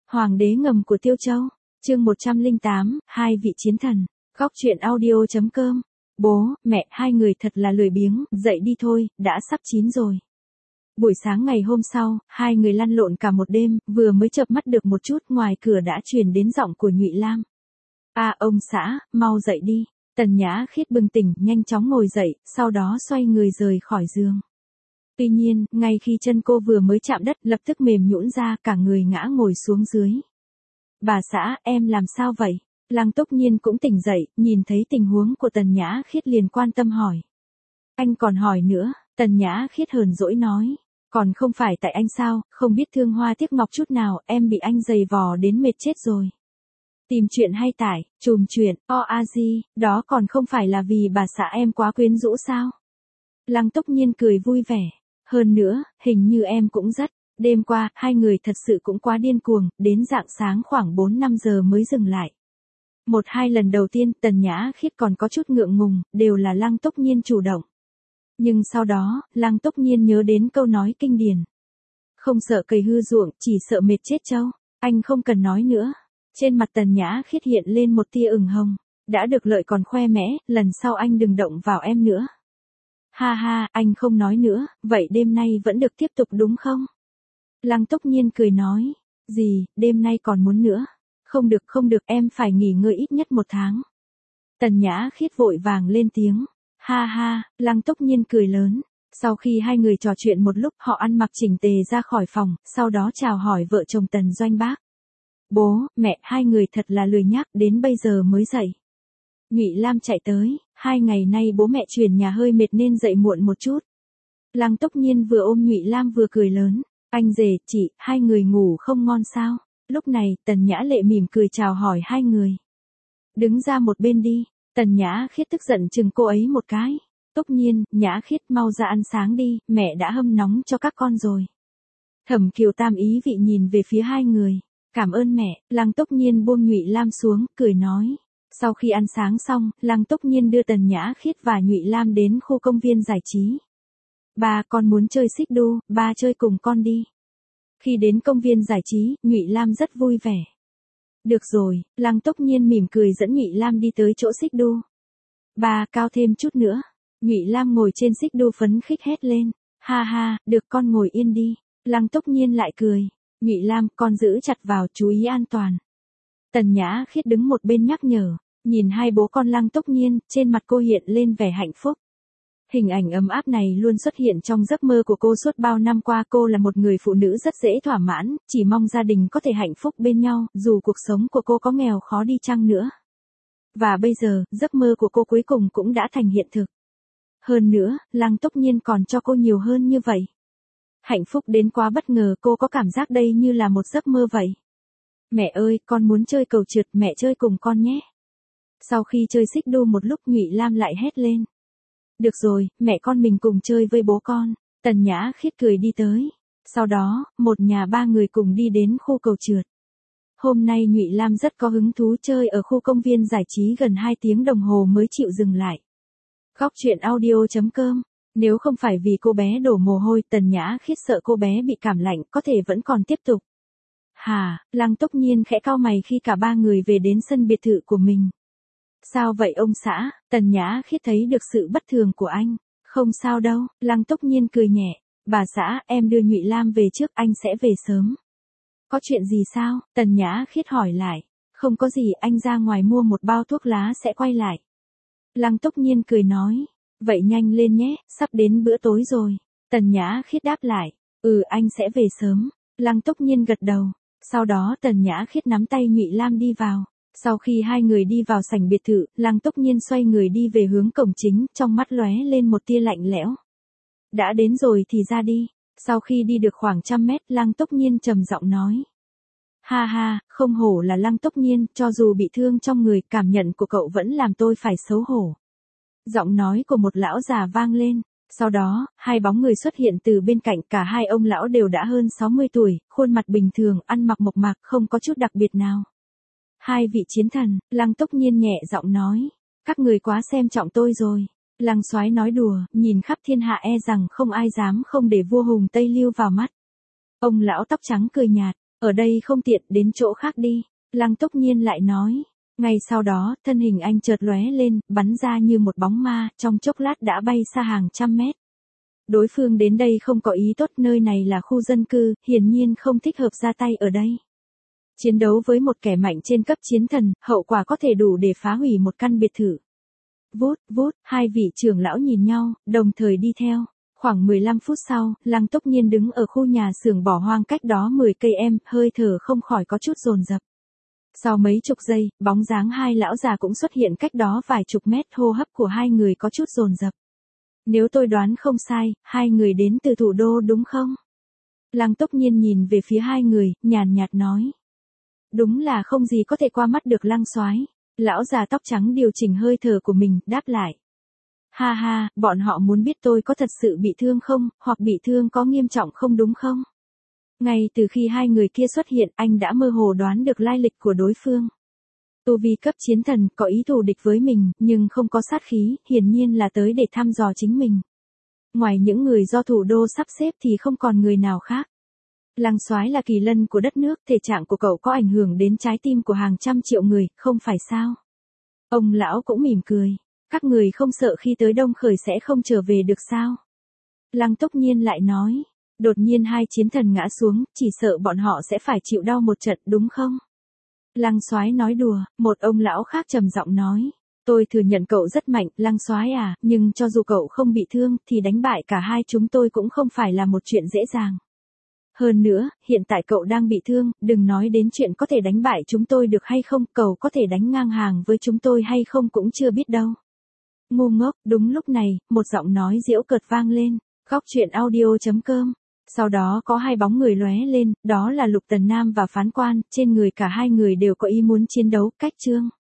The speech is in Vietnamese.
Hoàng đế ngầm của Tiêu Châu, chương 108, hai vị chiến thần, góc truyện audio.com. Bố, mẹ, hai người thật là lười biếng, dậy đi thôi, đã sắp chín rồi. Buổi sáng ngày hôm sau, hai người lăn lộn cả một đêm, vừa mới chợp mắt được một chút, ngoài cửa đã truyền đến giọng của Nhụy Lam. Ông xã, mau dậy đi. Tần Nhã Khiết bừng tỉnh, nhanh chóng ngồi dậy, sau đó xoay người rời khỏi giường. Tuy nhiên, ngay khi chân cô vừa mới chạm đất, lập tức mềm nhũn ra, cả người ngã ngồi xuống dưới. Bà xã, em làm sao vậy? Lăng Túc Nhiên cũng tỉnh dậy, nhìn thấy tình huống của Tần Nhã Khiết liền quan tâm hỏi. Anh còn hỏi nữa, Tần Nhã Khiết hờn dỗi nói. Còn không phải tại anh sao, không biết thương hoa tiếc ngọc chút nào, em bị anh giày vò đến mệt chết rồi. Tìm chuyện hay tải, chùm chuyện, OAZ, đó còn không phải là vì bà xã em quá quyến rũ sao? Lăng Túc Nhiên cười vui vẻ. Hơn nữa, hình như em cũng rất. Đêm qua, hai người thật sự cũng quá điên cuồng, đến rạng sáng khoảng 4-5 giờ mới dừng lại. 1-2 lần đầu tiên, Tần Nhã Khiết còn có chút ngượng ngùng, đều là Lăng Túc Nhiên chủ động. Nhưng sau đó, Lăng Túc Nhiên nhớ đến câu nói kinh điển. Không sợ cày hư ruộng, chỉ sợ mệt chết trâu. Anh không cần nói nữa. Trên mặt Tần Nhã Khiết hiện lên một tia ửng hồng. Đã được lợi còn khoe mẽ, lần sau anh đừng động vào em nữa. Ha ha, anh không nói nữa, vậy đêm nay vẫn được tiếp tục đúng không? Lăng Túc Nhiên cười nói. Gì, đêm nay còn muốn nữa? Không được, em phải nghỉ ngơi ít nhất 1 tháng. Tần Nhã Khiết vội vàng lên tiếng. Ha ha, Lăng Túc Nhiên cười lớn. Sau khi hai người trò chuyện một lúc, họ ăn mặc chỉnh tề ra khỏi phòng, sau đó chào hỏi vợ chồng Tần Doanh Bác. Bố, mẹ, hai người thật là lười nhác, đến bây giờ mới dậy. Nhụy Lam chạy tới, 2 ngày nay bố mẹ chuyển nhà hơi mệt nên dậy muộn một chút. Lăng Túc Nhiên vừa ôm Nhụy Lam vừa cười lớn. Anh rể, chị, hai người ngủ không ngon sao? Lúc này, Tần Nhã Lệ mỉm cười chào hỏi hai người. Đứng ra một bên đi. Tần Nhã Khiết tức giận chừng cô ấy một cái. Túc Nhiên, Nhã Khiết mau ra ăn sáng đi, mẹ đã hâm nóng cho các con rồi. Thẩm Kiều Tam ý vị nhìn về phía hai người. Cảm ơn mẹ. Lăng Túc Nhiên buông Nhụy Lam xuống, cười nói. Sau khi ăn sáng xong, Lăng Túc Nhiên đưa Tần Nhã Khiết và Nhụy Lam đến khu công viên giải trí. Ba, con muốn chơi xích đu, ba chơi cùng con đi. Khi đến công viên giải trí, Nhụy Lam rất vui vẻ. Được rồi, Lăng Túc Nhiên mỉm cười dẫn Nhụy Lam đi tới chỗ xích đu. Ba, cao thêm chút nữa. Nhụy Lam ngồi trên xích đu phấn khích hét lên. Ha ha, được con ngồi yên đi. Lăng Túc Nhiên lại cười. Nhụy Lam, con giữ chặt vào, chú ý an toàn. Tần Nhã Khiết đứng một bên nhắc nhở. Nhìn hai bố con Lăng Túc Nhiên, trên mặt cô hiện lên vẻ hạnh phúc. Hình ảnh ấm áp này luôn xuất hiện trong giấc mơ của cô suốt bao năm qua. Cô là một người phụ nữ rất dễ thỏa mãn, chỉ mong gia đình có thể hạnh phúc bên nhau, dù cuộc sống của cô có nghèo khó đi chăng nữa. Và bây giờ, giấc mơ của cô cuối cùng cũng đã thành hiện thực. Hơn nữa, Lăng Túc Nhiên còn cho cô nhiều hơn như vậy. Hạnh phúc đến quá bất ngờ, cô có cảm giác đây như là một giấc mơ vậy. Mẹ ơi, con muốn chơi cầu trượt, mẹ chơi cùng con nhé. Sau khi chơi xích đu một lúc, Nhụy Lam lại hét lên. Được rồi, mẹ con mình cùng chơi với bố con. Tần Nhã Khiết cười đi tới. Sau đó, một nhà 3 người cùng đi đến khu cầu trượt. Hôm nay Nhụy Lam rất có hứng thú chơi ở khu công viên giải trí gần 2 tiếng đồng hồ mới chịu dừng lại. Góc truyện audio.com. Nếu không phải vì cô bé đổ mồ hôi, Tần Nhã Khiết sợ cô bé bị cảm lạnh, có thể vẫn còn tiếp tục. Lăng Túc Nhiên khẽ cau mày khi cả 3 người về đến sân biệt thự của mình. Sao vậy ông xã? Tần Nhã Khiết thấy được sự bất thường của anh. Không sao đâu, Lăng Túc Nhiên cười nhẹ. Bà xã, em đưa Nhụy Lam về trước, anh sẽ về sớm. Có chuyện gì sao? Tần Nhã Khiết hỏi lại. Không có gì, anh ra ngoài mua một bao thuốc lá sẽ quay lại. Lăng Túc Nhiên cười nói. Vậy nhanh lên nhé, sắp đến bữa tối rồi. Tần Nhã Khiết đáp lại. Anh sẽ về sớm. Lăng Túc Nhiên gật đầu. Sau đó Tần Nhã Khiết nắm tay Nhụy Lam đi vào. Sau khi hai người đi vào sảnh biệt thự, Lăng Túc Nhiên xoay người đi về hướng cổng chính, trong mắt lóe lên một tia lạnh lẽo. Đã đến rồi thì ra đi. Sau khi đi được khoảng 100 mét, Lăng Túc Nhiên trầm giọng nói. Ha ha, không hổ là Lăng Túc Nhiên, cho dù bị thương trong người, cảm nhận của cậu vẫn làm tôi phải xấu hổ. Giọng nói của một lão già vang lên. Sau đó, 2 bóng người xuất hiện từ bên cạnh, cả 2 ông lão đều đã hơn 60 tuổi, khuôn mặt bình thường, ăn mặc mộc mạc, không có chút đặc biệt nào. 2 vị chiến thần, Lăng Túc Nhiên nhẹ giọng nói. Các người quá xem trọng tôi rồi. Lăng Soái nói đùa, nhìn khắp thiên hạ e rằng không ai dám không để vua hùng Tây Liêu vào mắt. Ông lão tóc trắng cười nhạt. Ở đây không tiện, đến chỗ khác đi. Lăng Túc Nhiên lại nói. Ngay sau đó, thân hình anh chợt lóe lên, bắn ra như một bóng ma, trong chốc lát đã bay xa hàng trăm mét. Đối phương đến đây không có ý tốt, nơi này là khu dân cư, hiển nhiên không thích hợp ra tay ở đây. Chiến đấu với một kẻ mạnh trên cấp chiến thần, hậu quả có thể đủ để phá hủy một căn biệt thự. Vút, vút, hai vị trưởng lão nhìn nhau, đồng thời đi theo. Khoảng 15 phút sau, Lăng Túc Nhiên đứng ở khu nhà xưởng bỏ hoang cách đó 10 cây em, hơi thở không khỏi có chút dồn dập. Sau mấy chục giây, bóng dáng hai lão già cũng xuất hiện cách đó vài chục mét, hô hấp của hai người có chút dồn dập. Nếu tôi đoán không sai, hai người đến từ thủ đô đúng không? Lăng Túc Nhiên nhìn về phía hai người, nhàn nhạt nói. Đúng là không gì có thể qua mắt được Lăng soái. Lão già tóc trắng điều chỉnh hơi thở của mình, đáp lại. Ha ha, bọn họ muốn biết tôi có thật sự bị thương không, hoặc bị thương có nghiêm trọng không đúng không? Ngay từ khi hai người kia xuất hiện, anh đã mơ hồ đoán được lai lịch của đối phương. Tu vi cấp chiến thần, có ý thù địch với mình, nhưng không có sát khí, hiển nhiên là tới để thăm dò chính mình. Ngoài những người do thủ đô sắp xếp thì không còn người nào khác. Lăng soái là kỳ lân của đất nước, thể trạng của cậu có ảnh hưởng đến trái tim của hàng trăm triệu người, không phải sao? Ông lão cũng mỉm cười. Các người không sợ khi tới Đông Khởi sẽ không trở về được sao? Lăng Túc Nhiên lại nói. Đột nhiên hai chiến thần ngã xuống, chỉ sợ bọn họ sẽ phải chịu đau một trận đúng không? Lăng soái nói đùa, một ông lão khác trầm giọng nói. Tôi thừa nhận cậu rất mạnh, Lăng soái à, nhưng cho dù cậu không bị thương, thì đánh bại cả hai chúng tôi cũng không phải là một chuyện dễ dàng. Hơn nữa, hiện tại cậu đang bị thương, đừng nói đến chuyện có thể đánh bại chúng tôi được hay không, cậu có thể đánh ngang hàng với chúng tôi hay không cũng chưa biết đâu. Ngu ngốc, đúng lúc này, một giọng nói giễu cợt vang lên, góc truyện audio.com. Sau đó có hai bóng người lóe lên, đó là Lục Tần Nam và Phán Quan, trên người cả hai người đều có ý muốn chiến đấu, cách chương.